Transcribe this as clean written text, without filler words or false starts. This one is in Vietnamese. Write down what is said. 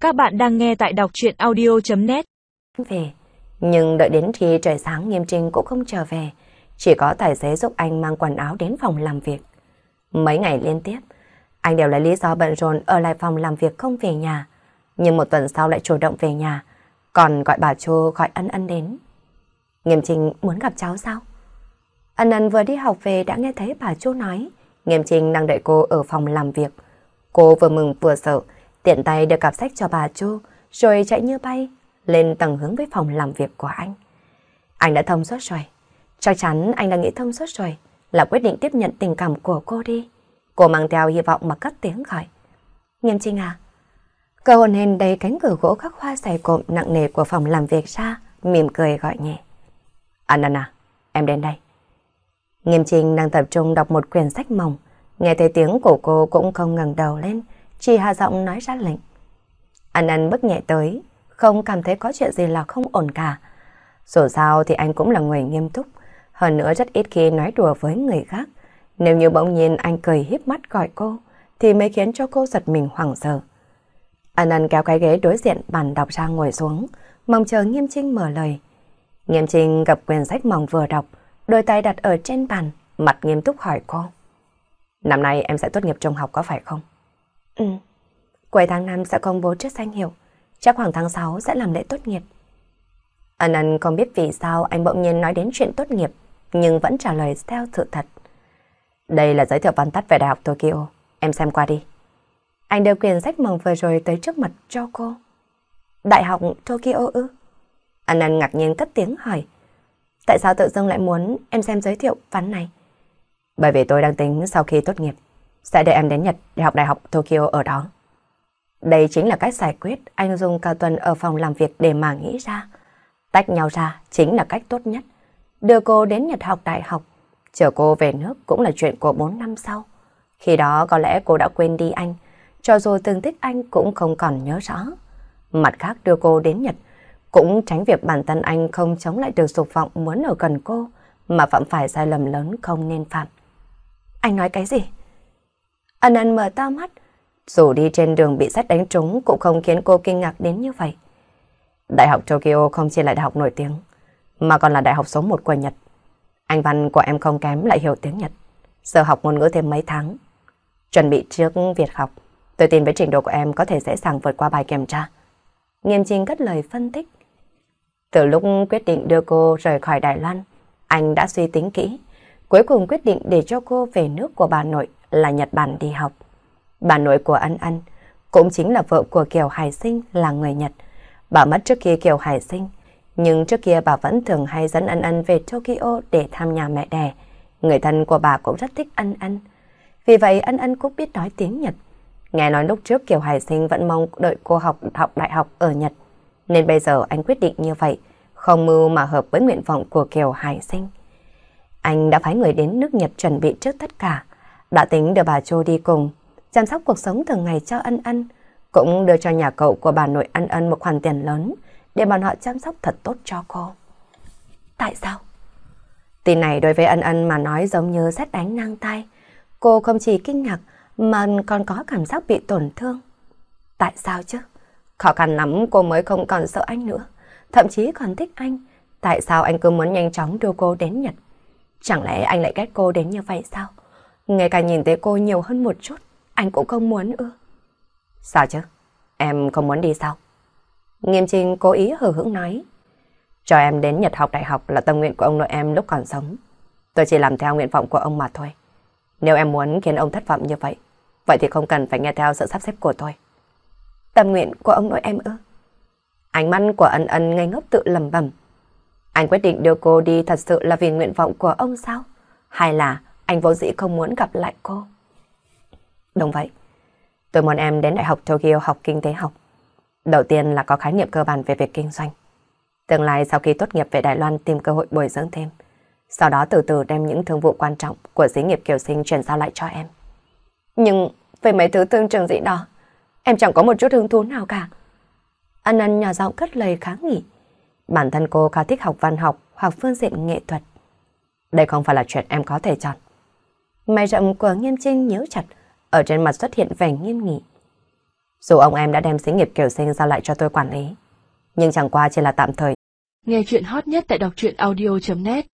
Các bạn đang nghe tại đọc truyện audio.net. Về, nhưng đợi đến khi trời sáng Nghiêm Trinh cũng không trở về, chỉ có tài xế giúp anh mang quần áo đến phòng làm việc. Mấy ngày liên tiếp, anh đều lấy lý do bận rộn ở lại phòng làm việc không về nhà, nhưng một tuần sau lại chủ động về nhà, còn gọi bà Chu gọi Ân Ân đến. Nghiêm Trinh muốn gặp cháu sao? Ân Ân vừa đi học về đã nghe thấy bà Chu nói Nghiêm Trinh đang đợi cô ở phòng làm việc. Cô vừa mừng vừa sợ, tiện tay đưa cặp sách cho bà Chu, rồi chạy như bay lên tầng hướng với phòng làm việc của anh. Anh đã thông suốt rồi. Chắc chắn anh đã nghĩ thông suốt rồi, là quyết định tiếp nhận tình cảm của cô đi. Cô mang theo hy vọng mà cất tiếng gọi. Nghiêm Trinh à? Cơ hồn hên đầy cánh cửa gỗ khắc hoa dày cộm nặng nề của phòng làm việc ra, mỉm cười gọi nhẹ. Ân Ân à, em đến đây. Nghiêm Trinh đang tập trung đọc một quyển sách mỏng, nghe thấy tiếng của cô cũng không ngẩng đầu lên, chỉ hạ giọng nói ra lệnh. Ân Ân bước nhẹ tới, không cảm thấy có chuyện gì là không ổn cả. Dù sao thì anh cũng là người nghiêm túc, hơn nữa rất ít khi nói đùa với người khác. Nếu như bỗng nhiên anh cười híp mắt gọi cô, thì mới khiến cho cô giật mình hoảng sợ. Ân Ân kéo cái ghế đối diện bàn đọc ra ngồi xuống, mong chờ Nghiêm Trinh mở lời. Nghiêm Trinh gặp quyển sách mỏng vừa đọc, đôi tay đặt ở trên bàn, mặt nghiêm túc hỏi cô. Năm nay em sẽ tốt nghiệp trung học có phải không? Ừ. Cuối tháng 5 sẽ công bố trước danh hiệu, chắc khoảng tháng 6 sẽ làm lễ tốt nghiệp. Ân Ân không biết vì sao anh bỗng nhiên nói đến chuyện tốt nghiệp, nhưng vẫn trả lời theo sự thật. Đây là giới thiệu văn tắt về Đại học Tokyo, em xem qua đi. Anh đưa quyển sách mỏng vừa rồi tới trước mặt cho cô. Đại học Tokyo ư? Ân Ân ngạc nhiên cất tiếng hỏi. Tại sao tự dưng lại muốn em xem giới thiệu văn này? Bởi vì tôi đang tính sau khi tốt nghiệp sẽ đưa em đến Nhật để học Đại học Tokyo ở đó. Đây chính là cách giải quyết anh dùng cả tuần ở phòng làm việc để mà nghĩ ra. Tách nhau ra chính là cách tốt nhất. Đưa cô đến Nhật học đại học, chờ cô về nước cũng là chuyện của 4 năm sau. Khi đó có lẽ cô đã quên đi anh, cho dù từng thích anh cũng không còn nhớ rõ. Mặt khác đưa cô đến Nhật cũng tránh việc bản thân anh không chống lại được dục vọng muốn ở gần cô, mà phạm phải sai lầm lớn không nên phạm. Anh nói cái gì? Ân Ân mở to mắt, dù đi trên đường bị sét đánh trúng cũng không khiến cô kinh ngạc đến như vậy. Đại học Tokyo không chỉ là đại học nổi tiếng, mà còn là đại học số 1 của Nhật. Anh văn của em không kém lại hiểu tiếng Nhật, giờ học ngôn ngữ thêm mấy tháng. Chuẩn bị trước việc học, tôi tin với trình độ của em có thể dễ dàng vượt qua bài kiểm tra. Nghiêm Trinh cất lời phân tích. Từ lúc quyết định đưa cô rời khỏi Đài Loan, anh đã suy tính kỹ, cuối cùng quyết định để cho cô về nước của bà nội là Nhật Bản đi học. Bà nội của Ân Ân cũng chính là vợ của Kiều Hải Sinh là người Nhật. Bà mất trước khi Kiều Hải Sinh, nhưng trước kia bà vẫn thường hay dẫn Ân Ân về Tokyo để thăm nhà mẹ đẻ. Người thân của bà cũng rất thích Ân Ân. Vì vậy Ân Ân cũng biết nói tiếng Nhật. Nghe nói lúc trước Kiều Hải Sinh vẫn mong đợi cô học đại học ở Nhật, nên bây giờ anh quyết định như vậy, không mưu mà hợp với nguyện vọng của Kiều Hải Sinh. Anh đã phái người đến nước Nhật chuẩn bị trước tất cả, đã tính đưa bà Chu đi cùng, chăm sóc cuộc sống thường ngày cho Ân Ân, cũng đưa cho nhà cậu của bà nội Ân Ân một khoản tiền lớn để bọn họ chăm sóc thật tốt cho cô. Tại sao? Tin này đối với Ân Ân mà nói giống như sét đánh ngang tai. Cô không chỉ kinh ngạc mà còn có cảm giác bị tổn thương. Tại sao chứ? Khó khăn lắm cô mới không còn sợ anh nữa, thậm chí còn thích anh. Tại sao anh cứ muốn nhanh chóng đưa cô đến Nhật? Chẳng lẽ anh lại ghét cô đến như vậy sao? Ngay cả nhìn thấy cô nhiều hơn một chút, anh cũng không muốn ư? Sao chứ? Em không muốn đi sao? Nghiêm Trinh cố ý hờ hững nói. Cho em đến Nhật học đại học là tâm nguyện của ông nội em lúc còn sống. Tôi chỉ làm theo nguyện vọng của ông mà thôi. Nếu em muốn khiến ông thất vọng như vậy, vậy thì không cần phải nghe theo sự sắp xếp của tôi. Tâm nguyện của ông nội em ư? Ánh mắt của Ân Ân ngây ngốc tự lẩm bẩm. Anh quyết định đưa cô đi thật sự là vì nguyện vọng của ông sao? Hay là anh vốn dĩ không muốn gặp lại cô? Đúng vậy. Tôi muốn em đến Đại học Tokyo học kinh tế học. Đầu tiên là có khái niệm cơ bản về việc kinh doanh. Tương lai sau khi tốt nghiệp về Đài Loan tìm cơ hội bồi dưỡng thêm. Sau đó từ từ đem những thương vụ quan trọng của xí nghiệp Kiều Sinh chuyển giao lại cho em. Nhưng về mấy thứ tương trường dĩ đó, em chẳng có một chút hứng thú nào cả. Ân Ân nhỏ giọng cất lời kháng nghị. Bản thân cô khá thích học văn học hoặc phương diện nghệ thuật. Đây không phải là chuyện em có thể chọn. Mày rậm của Nghiêm Trinh nhíu chặt, ở trên mặt xuất hiện vẻ nghiêm nghị. Dù ông em đã đem xí nghiệp Kiều Sinh giao lại cho tôi quản lý, nhưng chẳng qua chỉ là tạm thời. Nghe chuyện hot nhất tại đọc truyện audio.net